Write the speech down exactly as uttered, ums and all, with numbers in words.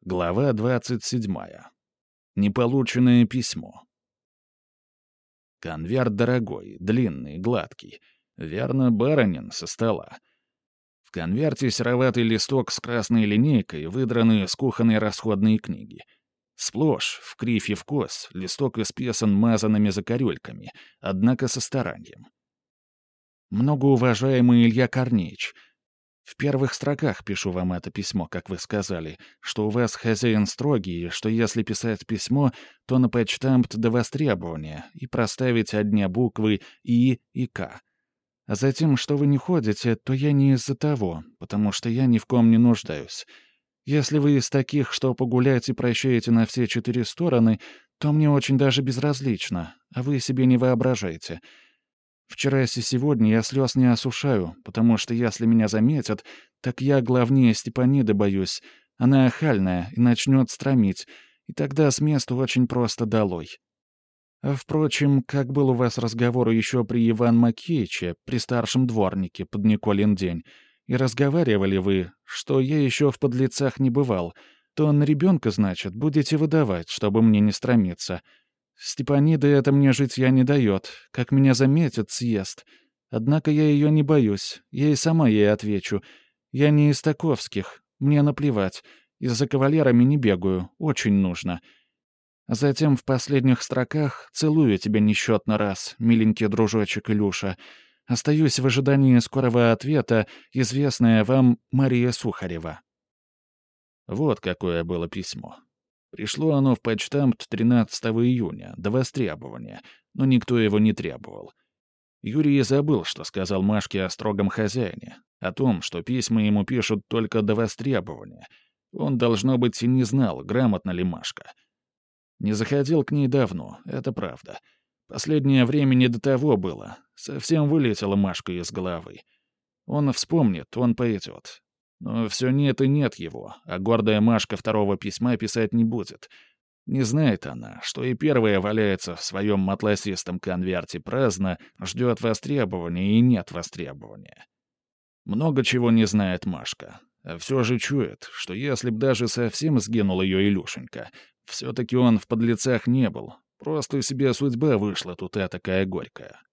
Глава двадцать седьмая. Неполученное письмо. Конверт дорогой, длинный, гладкий. Верно, баронин со стола. В конверте сероватый листок с красной линейкой, выдранный из кухонной расходной книги. Сплошь, в кривь и в кос, листок исписан мазанными закорюльками, однако со старанием. Многоуважаемый Илья Корнеич, в первых строках пишу вам это письмо, как вы сказали, что у вас хозяин строгий, и что если писать письмо, то на почтамт до востребования и проставить одни буквы «И» и «К». А затем, что вы не ходите, то я не из-за того, потому что я ни в ком не нуждаюсь. Если вы из таких, что погулять и прощаете на все четыре стороны, то мне очень даже безразлично, а вы себе не воображайте. Вчера и сегодня я слез не осушаю, потому что если меня заметят, так я главнее Степаниды боюсь. Она охальная и начнет стромить, и тогда с места очень просто долой. А впрочем, как был у вас разговор еще при Иван Макеиче, при старшем дворнике под Николин день, и разговаривали вы, что я еще в подлецах не бывал, то на ребенка, значит, будете выдавать, чтобы мне не стромиться. Степанида это мне житья не дает. Как меня заметят, съест. Однако я ее не боюсь. Я и сама ей отвечу. Я не из таковских. Мне наплевать. Из-за кавалерами не бегаю. Очень нужно. А затем в последних строках целую тебя несчетно раз, миленький дружочек Илюша. Остаюсь в ожидании скорого ответа, известная вам Мария Сухарева. Вот какое было письмо. Пришло оно в почтамт тринадцатого июня, до востребования, но никто его не требовал. Юрий забыл, что сказал Машке о строгом хозяине, о том, что письма ему пишут только до востребования. Он, должно быть, и не знал, грамотна ли Машка. Не заходил к ней давно, это правда. Последнее время не до того было, совсем вылетела Машка из головы. Он вспомнит, он пойдет. Но все нет и нет его, а гордая Машка второго письма писать не будет. Не знает она, что и первая валяется в своем атласистом конверте праздно, ждет востребования и нет востребования. Много чего не знает Машка, а все же чует, что если б даже совсем сгинул ее Илюшенька, все-таки он в подлецах не был, просто себе судьба вышла тут такая горькая.